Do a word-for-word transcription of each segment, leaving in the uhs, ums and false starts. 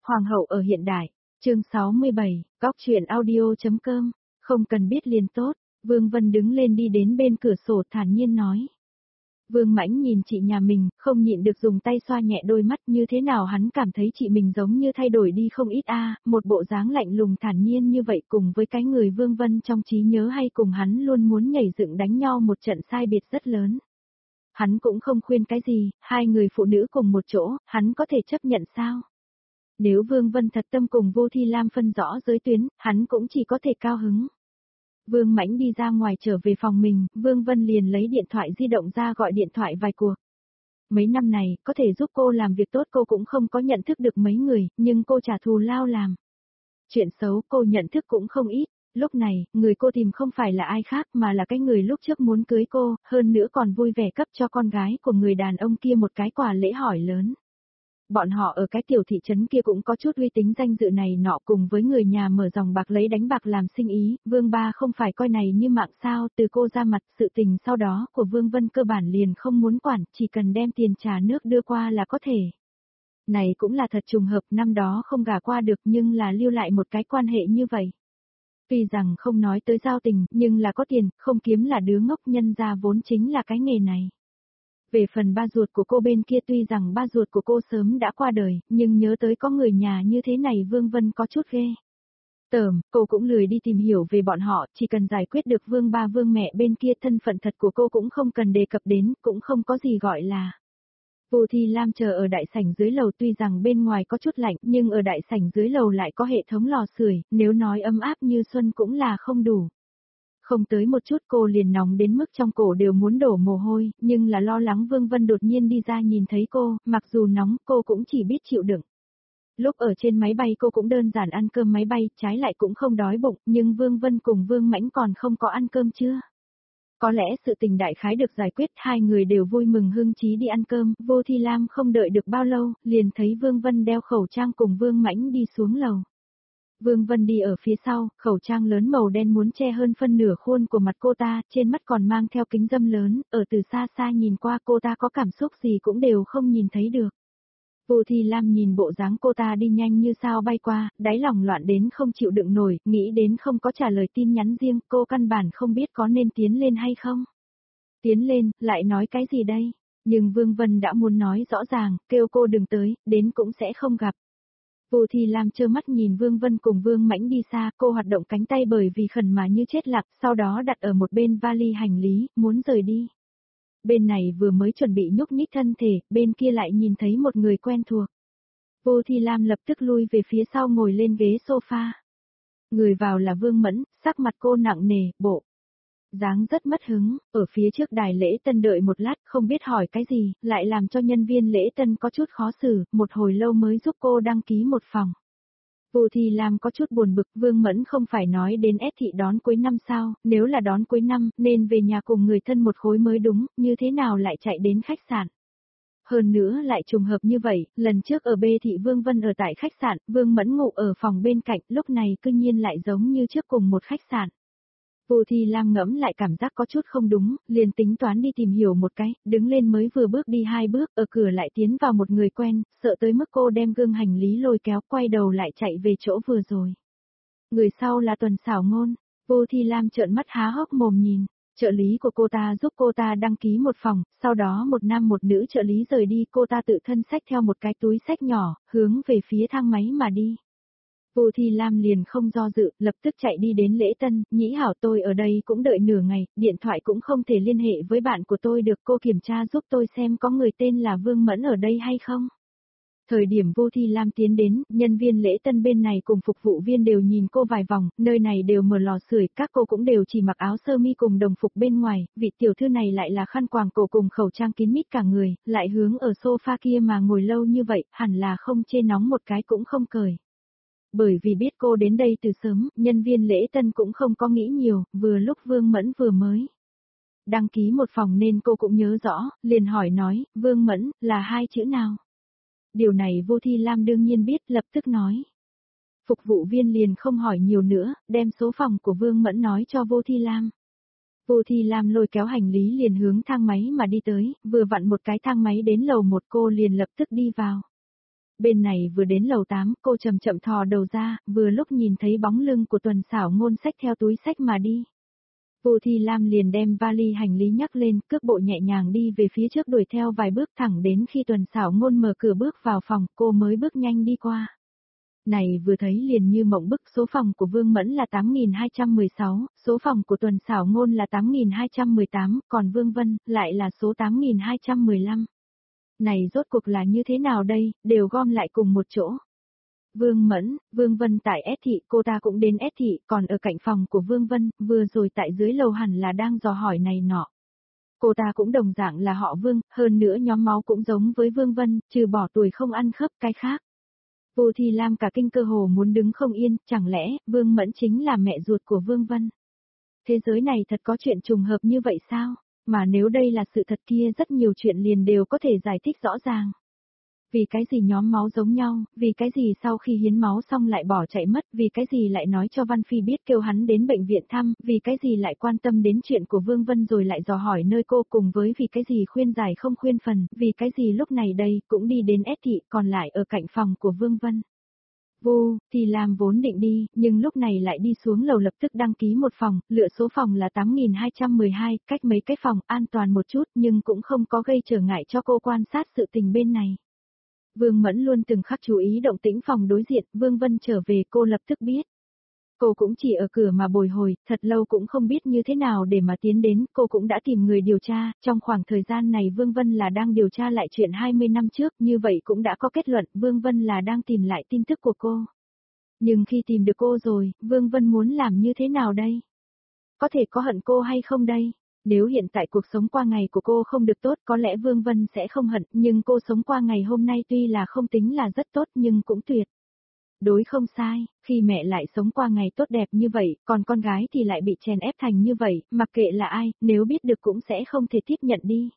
Hoàng hậu ở hiện đại, chương sáu mươi bảy, góc truyện audio.com, không cần biết liền tốt, Vương Vân đứng lên đi đến bên cửa sổ thản nhiên nói. Vương Mãnh nhìn chị nhà mình, không nhịn được dùng tay xoa nhẹ đôi mắt, như thế nào hắn cảm thấy chị mình giống như thay đổi đi không ít a, một bộ dáng lạnh lùng thản nhiên như vậy cùng với cái người Vương Vân trong trí nhớ hay cùng hắn luôn muốn nhảy dựng đánh nhau một trận sai biệt rất lớn. Hắn cũng không khuyên cái gì, hai người phụ nữ cùng một chỗ, hắn có thể chấp nhận sao? Nếu Vương Vân thật tâm cùng Vô Thi Lam phân rõ giới tuyến, hắn cũng chỉ có thể cao hứng. Vương Mãnh đi ra ngoài trở về phòng mình, Vương Vân liền lấy điện thoại di động ra gọi điện thoại vài cuộc. Mấy năm này, có thể giúp cô làm việc tốt cô cũng không có nhận thức được mấy người, nhưng cô trả thù lao làm. Chuyện xấu cô nhận thức cũng không ít, lúc này, người cô tìm không phải là ai khác mà là cái người lúc trước muốn cưới cô, hơn nữa còn vui vẻ cấp cho con gái của người đàn ông kia một cái quà lễ hỏi lớn. Bọn họ ở cái tiểu thị trấn kia cũng có chút uy tín danh dự này nọ cùng với người nhà mở dòng bạc lấy đánh bạc làm sinh ý, Vương Ba không phải coi này như mạng sao, từ cô ra mặt sự tình sau đó của Vương Vân cơ bản liền không muốn quản, chỉ cần đem tiền trà nước đưa qua là có thể. Này cũng là thật trùng hợp, năm đó không gả qua được nhưng là lưu lại một cái quan hệ như vậy. Tuy rằng không nói tới giao tình, nhưng là có tiền, không kiếm là đứa ngốc, nhân ra vốn chính là cái nghề này. Về phần ba ruột của cô bên kia, tuy rằng ba ruột của cô sớm đã qua đời, nhưng nhớ tới có người nhà như thế này Vương Vân có chút ghê. Tởm, cô cũng lười đi tìm hiểu về bọn họ, chỉ cần giải quyết được Vương ba Vương mẹ bên kia, thân phận thật của cô cũng không cần đề cập đến, cũng không có gì gọi là. Vô Thi Lam chờ ở đại sảnh dưới lầu, tuy rằng bên ngoài có chút lạnh, nhưng ở đại sảnh dưới lầu lại có hệ thống lò sưởi, nếu nói ấm áp như xuân cũng là không đủ. Không tới một chút cô liền nóng đến mức trong cổ đều muốn đổ mồ hôi, nhưng là lo lắng Vương Vân đột nhiên đi ra nhìn thấy cô, mặc dù nóng cô cũng chỉ biết chịu đựng. Lúc ở trên máy bay cô cũng đơn giản ăn cơm máy bay, trái lại cũng không đói bụng, nhưng Vương Vân cùng Vương Mãnh còn không có ăn cơm chưa. Có lẽ sự tình đại khái được giải quyết, hai người đều vui mừng hưng chí đi ăn cơm, Vô Thi Lam không đợi được bao lâu, liền thấy Vương Vân đeo khẩu trang cùng Vương Mãnh đi xuống lầu. Vương Vân đi ở phía sau, khẩu trang lớn màu đen muốn che hơn phân nửa khuôn của mặt cô ta, trên mắt còn mang theo kính dâm lớn, ở từ xa xa nhìn qua cô ta có cảm xúc gì cũng đều không nhìn thấy được. Vô Thi Lam nhìn bộ dáng cô ta đi nhanh như sao bay qua, đáy lòng loạn đến không chịu đựng nổi, nghĩ đến không có trả lời tin nhắn riêng, cô căn bản không biết có nên tiến lên hay không. Tiến lên, lại nói cái gì đây? Nhưng Vương Vân đã muốn nói rõ ràng, kêu cô đừng tới, đến cũng sẽ không gặp. Vô Thi Lam trơ mắt nhìn Vương Vân cùng Vương Mãnh đi xa, cô hoạt động cánh tay bởi vì khẩn mà như chết lặng, sau đó đặt ở một bên vali hành lý, muốn rời đi. Bên này vừa mới chuẩn bị nhúc nhích thân thể, bên kia lại nhìn thấy một người quen thuộc. Vô Thi Lam lập tức lui về phía sau ngồi lên ghế sofa. Người vào là Vương Mẫn, sắc mặt cô nặng nề, bộ dáng rất mất hứng, ở phía trước đài lễ tân đợi một lát, không biết hỏi cái gì, lại làm cho nhân viên lễ tân có chút khó xử, một hồi lâu mới giúp cô đăng ký một phòng. Vô Thi Lam có chút buồn bực, Vương Mẫn không phải nói đến ép thị đón cuối năm sao, nếu là đón cuối năm, nên về nhà cùng người thân một khối mới đúng, như thế nào lại chạy đến khách sạn. Hơn nữa lại trùng hợp như vậy, lần trước ở B thị Vương Vân ở tại khách sạn, Vương Mẫn ngủ ở phòng bên cạnh, lúc này cư nhiên lại giống như trước cùng một khách sạn. Vô Thi Lam ngẫm lại cảm giác có chút không đúng, liền tính toán đi tìm hiểu một cái, đứng lên mới vừa bước đi hai bước, ở cửa lại tiến vào một người quen, sợ tới mức cô đem gương hành lý lôi kéo, quay đầu lại chạy về chỗ vừa rồi. Người sau là Tuần Sảo Ngôn, Vô Thi Lam trợn mắt há hốc mồm nhìn, trợ lý của cô ta giúp cô ta đăng ký một phòng, sau đó một nam một nữ trợ lý rời đi, cô ta tự thân xách theo một cái túi xách nhỏ, hướng về phía thang máy mà đi. Vô Thi Lam liền không do dự, lập tức chạy đi đến lễ tân, nhĩ hảo tôi ở đây cũng đợi nửa ngày, điện thoại cũng không thể liên hệ với bạn của tôi được, cô kiểm tra giúp tôi xem có người tên là Vương Mẫn ở đây hay không. Thời điểm Vô Thi Lam tiến đến, nhân viên lễ tân bên này cùng phục vụ viên đều nhìn cô vài vòng, nơi này đều mở lò sưởi, các cô cũng đều chỉ mặc áo sơ mi cùng đồng phục bên ngoài, vị tiểu thư này lại là khăn quàng cổ cùng khẩu trang kín mít cả người, lại hướng ở sofa kia mà ngồi lâu như vậy, hẳn là không chê nóng một cái cũng không cởi. Bởi vì biết cô đến đây từ sớm, nhân viên lễ tân cũng không có nghĩ nhiều, vừa lúc Vương Mẫn vừa mới đăng ký một phòng nên cô cũng nhớ rõ, liền hỏi nói, Vương Mẫn, là hai chữ nào? Điều này Vô Thi Lam đương nhiên biết, lập tức nói. Phục vụ viên liền không hỏi nhiều nữa, đem số phòng của Vương Mẫn nói cho Vô Thi Lam. Vô Thi Lam lôi kéo hành lý liền hướng thang máy mà đi tới, vừa vặn một cái thang máy đến lầu một cô liền lập tức đi vào. Bên này vừa đến lầu tám, cô chậm chậm thò đầu ra, vừa lúc nhìn thấy bóng lưng của Tuần Sảo Ngôn xách theo túi xách mà đi. Vô Thi Lam liền đem vali hành lý nhắc lên, cước bộ nhẹ nhàng đi về phía trước đuổi theo vài bước thẳng đến khi Tuần Sảo Ngôn mở cửa bước vào phòng, cô mới bước nhanh đi qua. Này vừa thấy liền như mộng bức, số phòng của Vương Mẫn là tám nghìn hai trăm mười sáu, số phòng của Tuần Sảo Ngôn là tám nghìn hai trăm mười tám, còn Vương Vân lại là số tám nghìn hai trăm mười lăm. Này rốt cuộc là như thế nào đây, đều gom lại cùng một chỗ. Vương Mẫn, Vương Vân tại S thị, cô ta cũng đến S thị, còn ở cạnh phòng của Vương Vân, vừa rồi tại dưới lầu hẳn là đang dò hỏi này nọ. Cô ta cũng đồng dạng là họ Vương, hơn nữa nhóm máu cũng giống với Vương Vân, trừ bỏ tuổi không ăn khớp cái khác. Vô Thi Lam cả kinh cơ hồ muốn đứng không yên, chẳng lẽ Vương Mẫn chính là mẹ ruột của Vương Vân? Thế giới này thật có chuyện trùng hợp như vậy sao? Mà nếu đây là sự thật kia rất nhiều chuyện liền đều có thể giải thích rõ ràng. Vì cái gì nhóm máu giống nhau, vì cái gì sau khi hiến máu xong lại bỏ chạy mất, vì cái gì lại nói cho Văn Phi biết kêu hắn đến bệnh viện thăm, vì cái gì lại quan tâm đến chuyện của Vương Vân rồi lại dò hỏi nơi cô, cùng với vì cái gì khuyên giải không khuyên phần, vì cái gì lúc này đây cũng đi đến S thị còn lại ở cạnh phòng của Vương Vân. Vô Thì Lam vốn định đi, nhưng lúc này lại đi xuống lầu lập tức đăng ký một phòng, lựa số phòng là tám nghìn hai trăm mười hai, cách mấy cái phòng, an toàn một chút nhưng cũng không có gây trở ngại cho cô quan sát sự tình bên này. Vương Mẫn luôn từng khắc chú ý động tĩnh phòng đối diện, Vương Vân trở về cô lập tức biết. Cô cũng chỉ ở cửa mà bồi hồi, thật lâu cũng không biết như thế nào để mà tiến đến, cô cũng đã tìm người điều tra, trong khoảng thời gian này Vương Vân là đang điều tra lại chuyện hai mươi năm trước, như vậy cũng đã có kết luận, Vương Vân là đang tìm lại tin tức của cô. Nhưng khi tìm được cô rồi, Vương Vân muốn làm như thế nào đây? Có thể có hận cô hay không đây? Nếu hiện tại cuộc sống qua ngày của cô không được tốt có lẽ Vương Vân sẽ không hận, nhưng cô sống qua ngày hôm nay tuy là không tính là rất tốt nhưng cũng tuyệt. Đối không sai, khi mẹ lại sống qua ngày tốt đẹp như vậy, còn con gái thì lại bị chèn ép thành như vậy, mặc kệ là ai, nếu biết được cũng sẽ không thể tiếp nhận đi.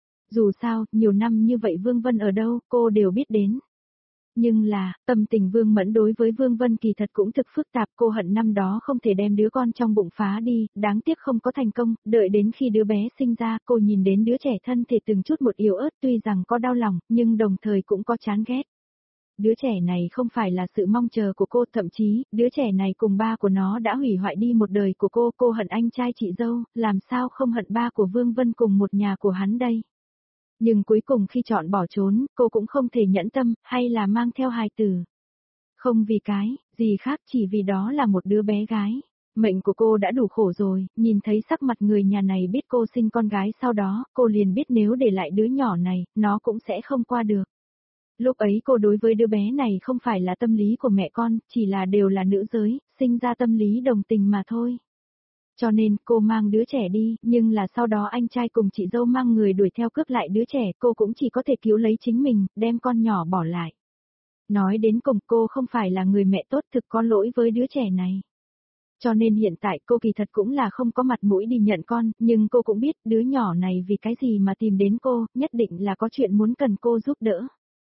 Dù sao, nhiều năm như vậy Vương Vân ở đâu, cô đều biết đến. Nhưng là, tâm tình Vương Mẫn đối với Vương Vân kỳ thật cũng thực phức tạp, cô hận năm đó không thể đem đứa con trong bụng phá đi, đáng tiếc không có thành công, đợi đến khi đứa bé sinh ra, cô nhìn đến đứa trẻ thân thể từng chút một yếu ớt tuy rằng có đau lòng, nhưng đồng thời cũng có chán ghét. Đứa trẻ này không phải là sự mong chờ của cô, thậm chí, đứa trẻ này cùng ba của nó đã hủy hoại đi một đời của cô, cô hận anh trai chị dâu, làm sao không hận ba của Vương Vân cùng một nhà của hắn đây. Nhưng cuối cùng khi chọn bỏ trốn, cô cũng không thể nhẫn tâm, hay là mang theo hài tử. Không vì cái, gì khác chỉ vì đó là một đứa bé gái. Mệnh của cô đã đủ khổ rồi, nhìn thấy sắc mặt người nhà này biết cô sinh con gái sau đó, cô liền biết nếu để lại đứa nhỏ này, nó cũng sẽ không qua được. Lúc ấy cô đối với đứa bé này không phải là tâm lý của mẹ con, chỉ là đều là nữ giới, sinh ra tâm lý đồng tình mà thôi. Cho nên cô mang đứa trẻ đi, nhưng là sau đó anh trai cùng chị dâu mang người đuổi theo cướp lại đứa trẻ, cô cũng chỉ có thể cứu lấy chính mình, đem con nhỏ bỏ lại. Nói đến cùng cô không phải là người mẹ tốt, thực có lỗi với đứa trẻ này. Cho nên hiện tại cô kỳ thật cũng là không có mặt mũi đi nhận con, nhưng cô cũng biết đứa nhỏ này vì cái gì mà tìm đến cô, nhất định là có chuyện muốn cần cô giúp đỡ.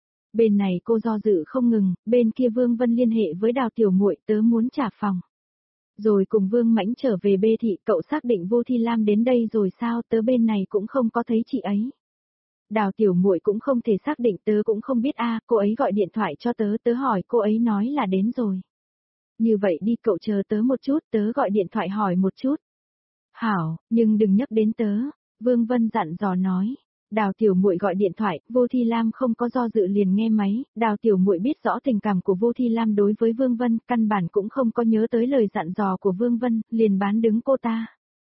Bên này cô do dự không ngừng, bên kia Vương Vân liên hệ với Đào Tiểu Muội, tớ muốn trả phòng. Rồi cùng Vương Mãnh trở về bê thị, cậu xác định Vô Thi Lam đến đây rồi sao, tớ bên này cũng không có thấy chị ấy. Đào Tiểu Muội cũng không thể xác định, tớ cũng không biết a, cô ấy gọi điện thoại cho tớ, tớ hỏi cô ấy nói là đến rồi. Như vậy đi, cậu chờ tớ một chút, tớ gọi điện thoại hỏi một chút. Hảo, nhưng đừng nhắc đến tớ, Vương Vân dặn dò nói. Đào Tiểu Muội gọi điện thoại, Vô Thi Lam không có do dự liền nghe máy, Đào Tiểu Muội biết rõ tình cảm của Vô Thi Lam đối với Vương Vân, căn bản cũng không có nhớ tới lời dặn dò của Vương Vân, liền bán đứng cô ta.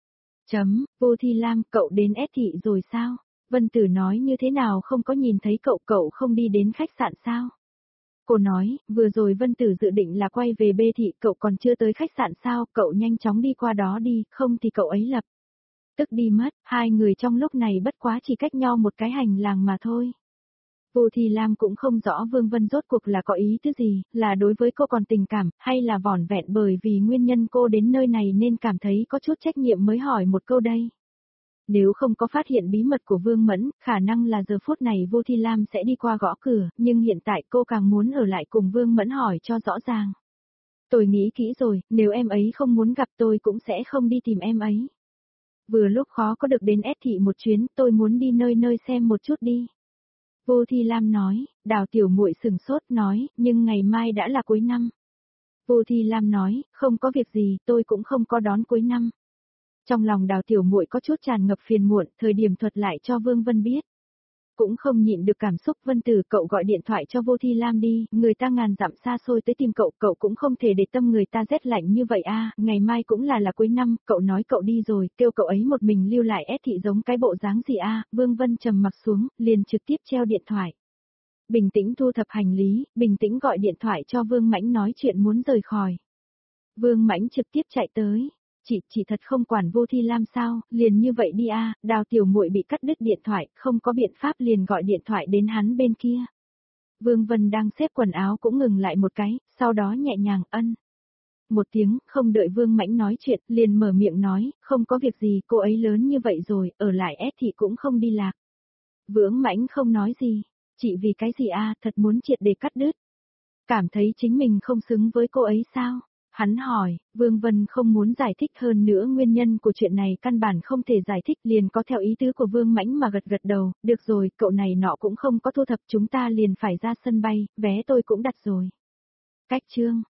Chấm, Vô Thi Lam, cậu đến S thị rồi sao? Vân Tử nói như thế nào không có nhìn thấy cậu, cậu không đi đến khách sạn sao? Cô nói, vừa rồi Vân Tử dự định là quay về bê thị, cậu còn chưa tới khách sạn sao, cậu nhanh chóng đi qua đó đi, không thì cậu ấy lập tức đi mất, hai người trong lúc này bất quá chỉ cách nhau một cái hành lang mà thôi. Vô Thi Lam cũng không rõ Vương Vân rốt cuộc là có ý thứ gì, là đối với cô còn tình cảm, hay là vỏn vẹn bởi vì nguyên nhân cô đến nơi này nên cảm thấy có chút trách nhiệm mới hỏi một câu đây. Nếu không có phát hiện bí mật của Vương Mẫn, khả năng là giờ phút này Vô Thi Lam sẽ đi qua gõ cửa, nhưng hiện tại cô càng muốn ở lại cùng Vương Mẫn hỏi cho rõ ràng. Tôi nghĩ kỹ rồi, nếu em ấy không muốn gặp tôi cũng sẽ không đi tìm em ấy. Vừa lúc khó có được đến S thị một chuyến, tôi muốn đi nơi nơi xem một chút đi. Vô Thi Lam nói, Đào tiểu muội sừng sốt nói, nhưng ngày mai đã là cuối năm. Vô Thi Lam nói, không có việc gì, tôi cũng không có đón cuối năm. Trong lòng Đào tiểu muội có chút tràn ngập phiền muộn, thời điểm thuật lại cho Vương Vân biết. Cũng không nhịn được cảm xúc, Vân Tử cậu gọi điện thoại cho Vô Thi Lam đi, người ta ngàn dặm xa xôi tới tìm cậu, cậu cũng không thể để tâm người ta rét lạnh như vậy a. Ngày mai cũng là là cuối năm, cậu nói cậu đi rồi, kêu cậu ấy một mình lưu lại ép thị giống cái bộ dáng gì a. Vương Vân trầm mặc xuống, liền trực tiếp treo điện thoại. Bình tĩnh thu thập hành lý, bình tĩnh gọi điện thoại cho Vương Mãnh nói chuyện muốn rời khỏi. Vương Mãnh trực tiếp chạy tới. Chị, chị thật không quản Vô Thi Lam sao, liền như vậy đi a. Đào tiểu muội bị cắt đứt điện thoại, không có biện pháp liền gọi điện thoại đến hắn bên kia. Vương Vân đang xếp quần áo cũng ngừng lại một cái, sau đó nhẹ nhàng ân. Một tiếng, không đợi Vương Mãnh nói chuyện, liền mở miệng nói, không có việc gì, cô ấy lớn như vậy rồi, ở lại ép thì cũng không đi lạc. Vương Mãnh không nói gì, chị vì cái gì a, thật muốn triệt để cắt đứt. Cảm thấy chính mình không xứng với cô ấy sao? Hắn hỏi, Vương Vân không muốn giải thích hơn nữa nguyên nhân của chuyện này căn bản không thể giải thích liền có theo ý tứ của Vương Mãnh mà gật gật đầu, được rồi, cậu này nọ cũng không có thu thập chúng ta liền phải ra sân bay, vé tôi cũng đặt rồi. Cách chương.